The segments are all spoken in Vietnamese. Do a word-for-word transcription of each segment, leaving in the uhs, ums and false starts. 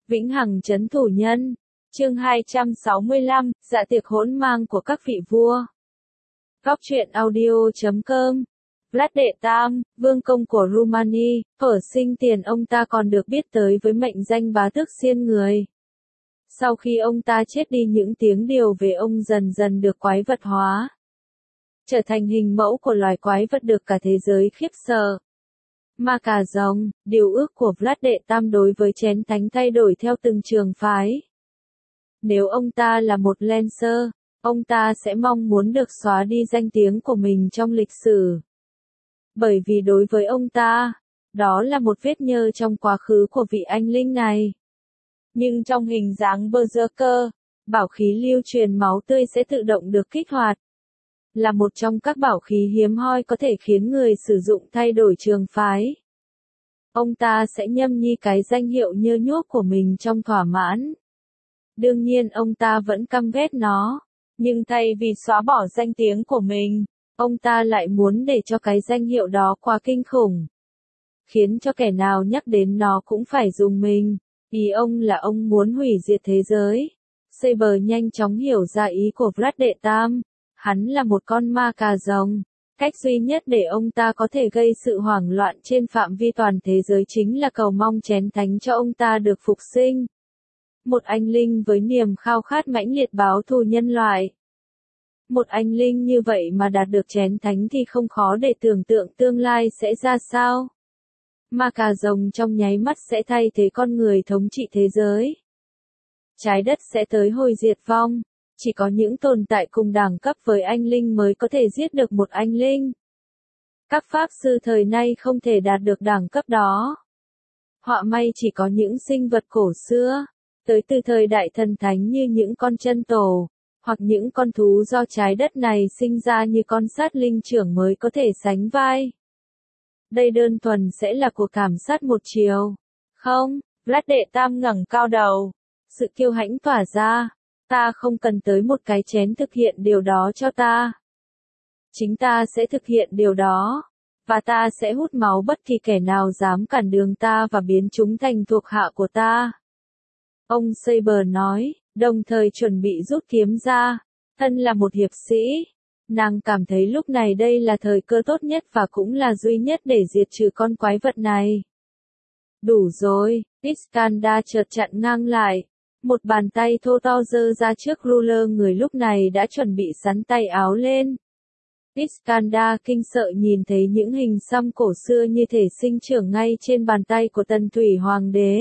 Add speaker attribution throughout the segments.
Speaker 1: Vĩnh hằng trấn thủ nhân. Chương hai trăm sáu mươi lăm, dạ tiệc hỗn mang của các vị vua. Góc truyện audio chấm com. Vlad đệ Tam, vương công của Rumani, ở sinh tiền ông ta còn được biết tới với mệnh danh bá tước xiên người. Sau khi ông ta chết đi, những tiếng điều về ông dần dần được quái vật hóa, trở thành hình mẫu của loài quái vật được cả thế giới khiếp sợ. Ma cà rồng, điều ước của Vlad đệ Tam đối với chén thánh thay đổi theo từng trường phái. Nếu ông ta là một Lancer, ông ta sẽ mong muốn được xóa đi danh tiếng của mình trong lịch sử. Bởi vì đối với ông ta, đó là một vết nhơ trong quá khứ của vị anh linh này. Nhưng trong hình dáng Berserker, bảo khí lưu truyền máu tươi sẽ tự động được kích hoạt. Là một trong các bảo khí hiếm hoi có thể khiến người sử dụng thay đổi trường phái. Ông ta sẽ nhâm nhi cái danh hiệu nhơ nhuốc của mình trong thỏa mãn. Đương nhiên ông ta vẫn căm ghét nó, nhưng thay vì xóa bỏ danh tiếng của mình, ông ta lại muốn để cho cái danh hiệu đó quá kinh khủng, khiến cho kẻ nào nhắc đến nó cũng phải rùng mình. Ý ông là ông muốn hủy diệt thế giới. Saber nhanh chóng hiểu ra ý của Vlad đệ Tam. Hắn là một con ma cà rồng. Cách duy nhất để ông ta có thể gây sự hoảng loạn trên phạm vi toàn thế giới chính là cầu mong chén thánh cho ông ta được phục sinh. Một anh linh với niềm khao khát mãnh liệt báo thù nhân loại. Một anh linh như vậy mà đạt được chén thánh thì không khó để tưởng tượng tương lai sẽ ra sao. Ma cà rồng trong nháy mắt sẽ thay thế con người thống trị thế giới. Trái đất sẽ tới hồi diệt vong. Chỉ có những tồn tại cùng đẳng cấp với anh linh mới có thể giết được một anh linh. Các pháp sư thời nay không thể đạt được đẳng cấp đó. Họa may chỉ có những sinh vật cổ xưa, tới từ thời đại thần thánh như những con chân tổ, hoặc những con thú do trái đất này sinh ra như con sát linh trưởng mới có thể sánh vai. Đây đơn thuần sẽ là cuộc thảm sát một chiều. Không, Vlad đệ Tam ngẩng cao đầu. Sự kiêu hãnh tỏa ra. Ta không cần tới một cái chén thực hiện điều đó cho ta. Chính ta sẽ thực hiện điều đó. Và ta sẽ hút máu bất kỳ kẻ nào dám cản đường ta và biến chúng thành thuộc hạ của ta. Ông Saber nói, đồng thời chuẩn bị rút kiếm ra. Thân là một hiệp sĩ, nàng cảm thấy lúc này đây là thời cơ tốt nhất và cũng là duy nhất để diệt trừ con quái vật này. Đủ rồi, Iskandar chợt chặn ngang lại. Một bàn tay thô to giơ ra trước ruler người lúc này đã chuẩn bị sắn tay áo lên. Iskandar kinh sợ nhìn thấy những hình xăm cổ xưa như thể sinh trưởng ngay trên bàn tay của Tần Thủy Hoàng đế.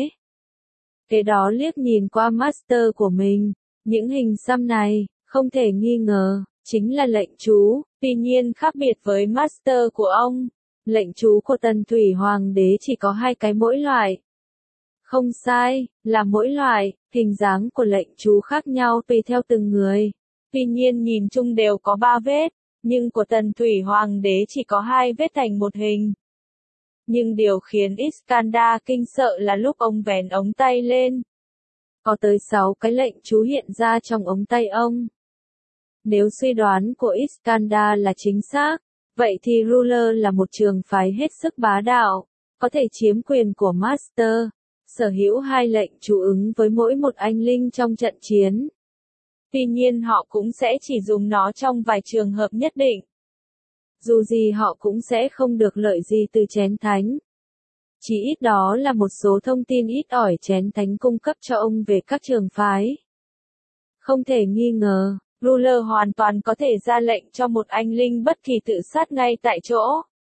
Speaker 1: Kế đó liếc nhìn qua master của mình, những hình xăm này, không thể nghi ngờ, chính là lệnh chú. Tuy nhiên khác biệt với master của ông, lệnh chú của Tần Thủy Hoàng đế chỉ có hai cái mỗi loại. Không sai, là mỗi loại, hình dáng của lệnh chú khác nhau tùy theo từng người. Tuy nhiên nhìn chung đều có ba vết, nhưng của Tần Thủy Hoàng đế chỉ có hai vết thành một hình. Nhưng điều khiến Iskandar kinh sợ là lúc ông vén ống tay lên, có tới sáu cái lệnh chú hiện ra trong ống tay ông. Nếu suy đoán của Iskandar là chính xác, vậy thì ruler là một trường phái hết sức bá đạo, có thể chiếm quyền của master, sở hữu hai lệnh chú ứng với mỗi một anh linh trong trận chiến. Tuy nhiên họ cũng sẽ chỉ dùng nó trong vài trường hợp nhất định. Dù gì họ cũng sẽ không được lợi gì từ chén thánh. Chỉ ít đó là một số thông tin ít ỏi chén thánh cung cấp cho ông về các trường phái. Không thể nghi ngờ, ruler hoàn toàn có thể ra lệnh cho một anh linh bất kỳ tự sát ngay tại chỗ.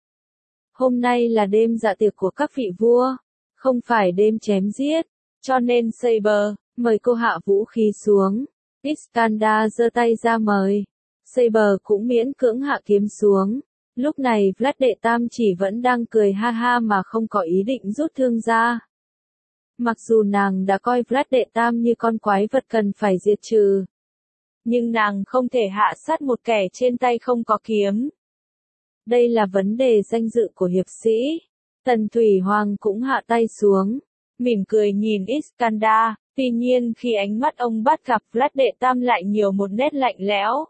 Speaker 1: Hôm nay là đêm dạ tiệc của các vị vua, không phải đêm chém giết, cho nên Saber, mời cô hạ vũ khí xuống. Iskandar giơ tay ra mời. Saber cũng miễn cưỡng hạ kiếm xuống. Lúc này Vlad đệ Tam chỉ vẫn đang cười ha ha mà không có ý định rút thương ra. Mặc dù nàng đã coi Vlad đệ Tam như con quái vật cần phải diệt trừ, nhưng nàng không thể hạ sát một kẻ trên tay không có kiếm. Đây là vấn đề danh dự của hiệp sĩ. Tần Thủy Hoàng cũng hạ tay xuống, mỉm cười nhìn Iskandar, tuy nhiên khi ánh mắt ông bắt gặp Vlad đệ Tam lại nhiều một nét lạnh lẽo.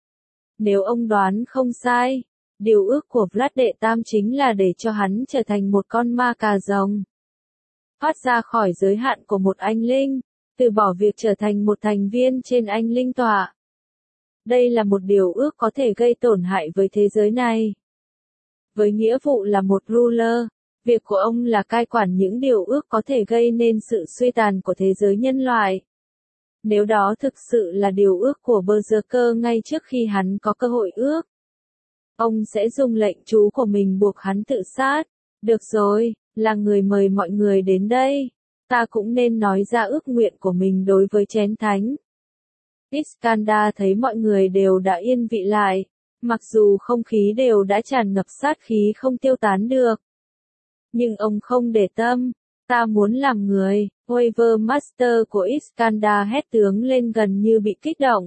Speaker 1: Nếu ông đoán không sai, điều ước của Vlad đệ Tam chính là để cho hắn trở thành một con ma cà rồng. thoát ra khỏi giới hạn của một anh linh, từ bỏ việc trở thành một thành viên trên anh linh tọa. Đây là một điều ước có thể gây tổn hại với thế giới này. Với nghĩa vụ là một ruler, việc của ông là cai quản những điều ước có thể gây nên sự suy tàn của thế giới nhân loại. Nếu đó thực sự là điều ước của Berserker ngay trước khi hắn có cơ hội ước, ông sẽ dùng lệnh trú của mình buộc hắn tự sát. Được rồi, là người mời mọi người đến đây. Ta cũng nên nói ra ước nguyện của mình đối với chén thánh. Iskandar thấy mọi người đều đã yên vị lại, mặc dù không khí đều đã tràn ngập sát khí không tiêu tán được. Nhưng ông không để tâm. Ta muốn làm người, Waver Master của Iskandar hét tướng lên gần như bị kích động.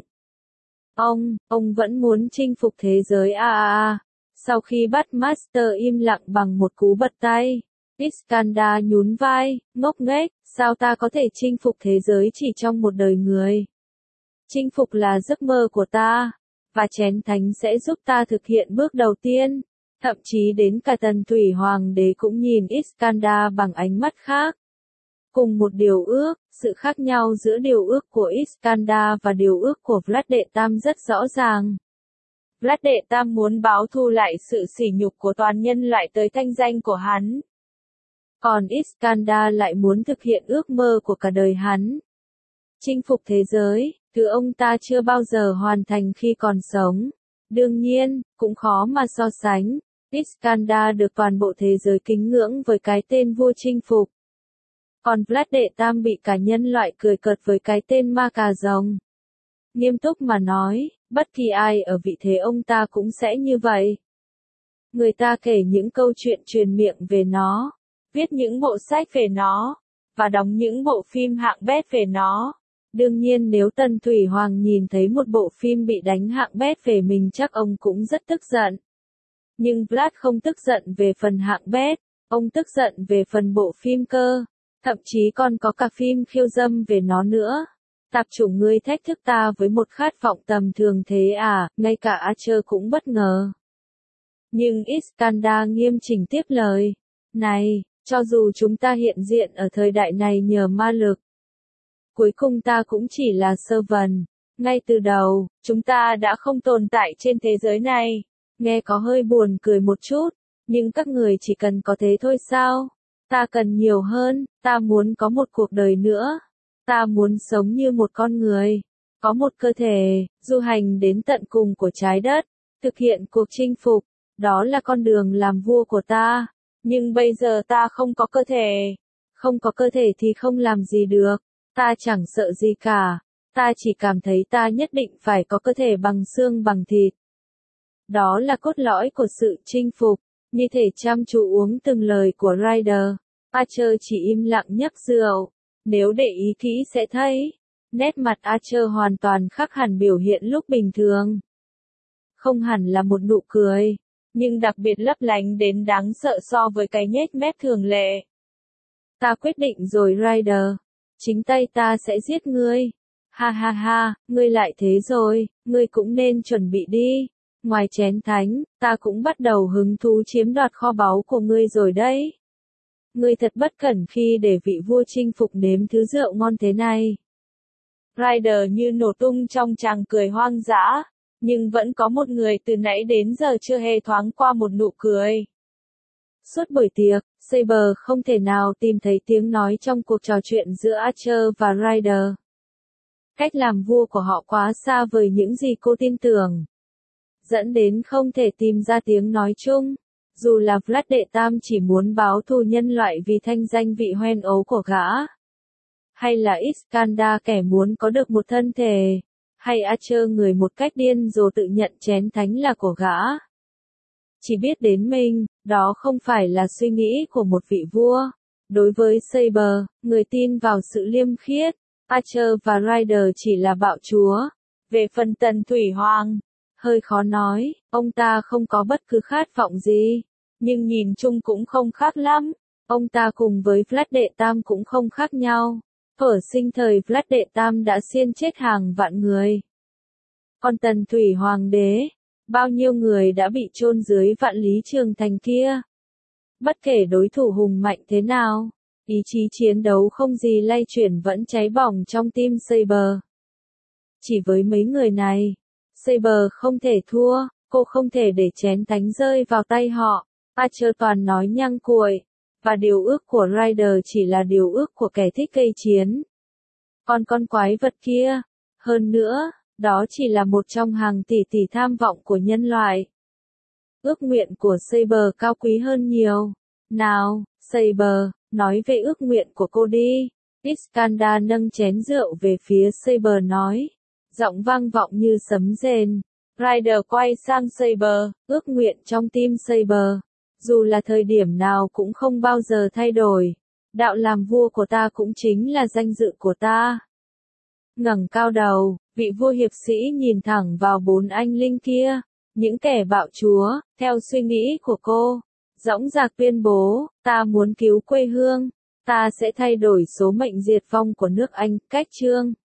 Speaker 1: Ông, ông vẫn muốn chinh phục thế giới a a a. Sau khi bắt Master im lặng bằng một cú bật tay, Iskandar nhún vai, ngốc nghếch, sao ta có thể chinh phục thế giới chỉ trong một đời người? Chinh phục là giấc mơ của ta, và chén thánh sẽ giúp ta thực hiện bước đầu tiên. Thậm chí đến cả Tần Thủy Hoàng đế cũng nhìn Iskandar bằng ánh mắt khác. Cùng một điều ước, sự khác nhau giữa điều ước của Iskandar và điều ước của Vlad Đệ Tam rất rõ ràng. Vlad Đệ Tam muốn báo thù lại sự sỉ nhục của toàn nhân loại tới thanh danh của hắn. Còn Iskandar lại muốn thực hiện ước mơ của cả đời hắn. Chinh phục thế giới, thứ ông ta chưa bao giờ hoàn thành khi còn sống. Đương nhiên, cũng khó mà so sánh. Iskandar được toàn bộ thế giới kính ngưỡng với cái tên vua chinh phục. Còn Vlad Đệ Tam bị cả nhân loại cười cợt với cái tên ma cà rồng. Nghiêm túc mà nói, bất kỳ ai ở vị thế ông ta cũng sẽ như vậy. Người ta kể những câu chuyện truyền miệng về nó, viết những bộ sách về nó, và đóng những bộ phim hạng bét về nó. Đương nhiên nếu Tần Thủy Hoàng nhìn thấy một bộ phim bị đánh hạng bét về mình chắc ông cũng rất tức giận. Nhưng Vlad không tức giận về phần hạng bét, ông tức giận về phần bộ phim cơ. Thậm chí còn có cả phim khiêu dâm về nó nữa. Tạp chủng ngươi thách thức ta với một khát vọng tầm thường thế à, ngay cả Archer cũng bất ngờ. Nhưng Iskandar nghiêm chỉnh tiếp lời. Này, cho dù chúng ta hiện diện ở thời đại này nhờ ma lực, cuối cùng ta cũng chỉ là servant. Ngay từ đầu, chúng ta đã không tồn tại trên thế giới này. Nghe có hơi buồn cười một chút, nhưng các người chỉ cần có thế thôi sao? Ta cần nhiều hơn, ta muốn có một cuộc đời nữa. Ta muốn sống như một con người, có một cơ thể, du hành đến tận cùng của trái đất, thực hiện cuộc chinh phục. Đó là con đường làm vua của ta. Nhưng bây giờ ta không có cơ thể. Không có cơ thể thì không làm gì được. Ta chẳng sợ gì cả. Ta chỉ cảm thấy ta nhất định phải có cơ thể bằng xương bằng thịt. Đó là cốt lõi của sự chinh phục. Như thể chăm chú uống từng lời của Ryder. Archer chỉ im lặng nhấp rượu. Nếu để ý kỹ sẽ thấy, nét mặt Archer hoàn toàn khác hẳn biểu hiện lúc bình thường. Không hẳn là một nụ cười, nhưng đặc biệt lấp lánh đến đáng sợ so với cái nhếch mép thường lệ. Ta quyết định rồi Ryder. Chính tay ta sẽ giết ngươi. Ha ha ha, ngươi lại thế rồi, ngươi cũng nên chuẩn bị đi. Ngoài chén thánh, ta cũng bắt đầu hứng thú chiếm đoạt kho báu của ngươi rồi đấy. Ngươi thật bất cẩn khi để vị vua chinh phục nếm thứ rượu ngon thế này. Ryder như nổ tung trong tràng cười hoang dã, nhưng vẫn có một người từ nãy đến giờ chưa hề thoáng qua một nụ cười. Suốt buổi tiệc, Saber không thể nào tìm thấy tiếng nói trong cuộc trò chuyện giữa Archer và Ryder. Cách làm vua của họ quá xa vời những gì cô tin tưởng, dẫn đến không thể tìm ra tiếng nói chung. Dù là Vlad Đệ Tam chỉ muốn báo thù nhân loại vì thanh danh vị hoen ấu của gã, hay là Iskandar kẻ muốn có được một thân thể, hay Archer người một cách điên rồ tự nhận chén thánh là của gã. Chỉ biết đến mình, đó không phải là suy nghĩ của một vị vua. Đối với Saber, người tin vào sự liêm khiết, Archer và Ryder chỉ là bạo chúa. Về phần Tần Thủy Hoàng, hơi khó nói, ông ta không có bất cứ khát vọng gì, nhưng nhìn chung cũng không khác lắm. Ông ta cùng với Vlad Đệ Tam cũng không khác nhau. Ở sinh thời Vlad Đệ Tam đã xiên chết hàng vạn người. Còn Tần Thủy Hoàng đế, bao nhiêu người đã bị chôn dưới vạn lý trường thành kia. Bất kể đối thủ hùng mạnh thế nào, Ý chí chiến đấu không gì lay chuyển vẫn cháy bỏng trong tim Saber. Chỉ với mấy người này, Saber không thể thua, cô không thể để chén thánh rơi vào tay họ. Archer toàn nói nhăng cuội, và điều ước của Ryder chỉ là điều ước của kẻ thích gây chiến. Còn con quái vật kia, hơn nữa, đó chỉ là một trong hàng tỷ tỷ tham vọng của nhân loại. Ước nguyện của Saber cao quý hơn nhiều. Nào, Saber, nói về ước nguyện của cô đi. Iskandar nâng chén rượu về phía Saber nói. Giọng vang vọng như sấm rền. Ryder quay sang Saber, ước nguyện trong tim Saber. Dù là thời điểm nào cũng không bao giờ thay đổi. Đạo làm vua của ta cũng chính là danh dự của ta. Ngẩng cao đầu, vị vua hiệp sĩ nhìn thẳng vào bốn anh linh kia. Những kẻ bạo chúa, theo suy nghĩ của cô. Dõng dạc tuyên bố, ta muốn cứu quê hương. Ta sẽ thay đổi số mệnh diệt vong của nước Anh. Cách chương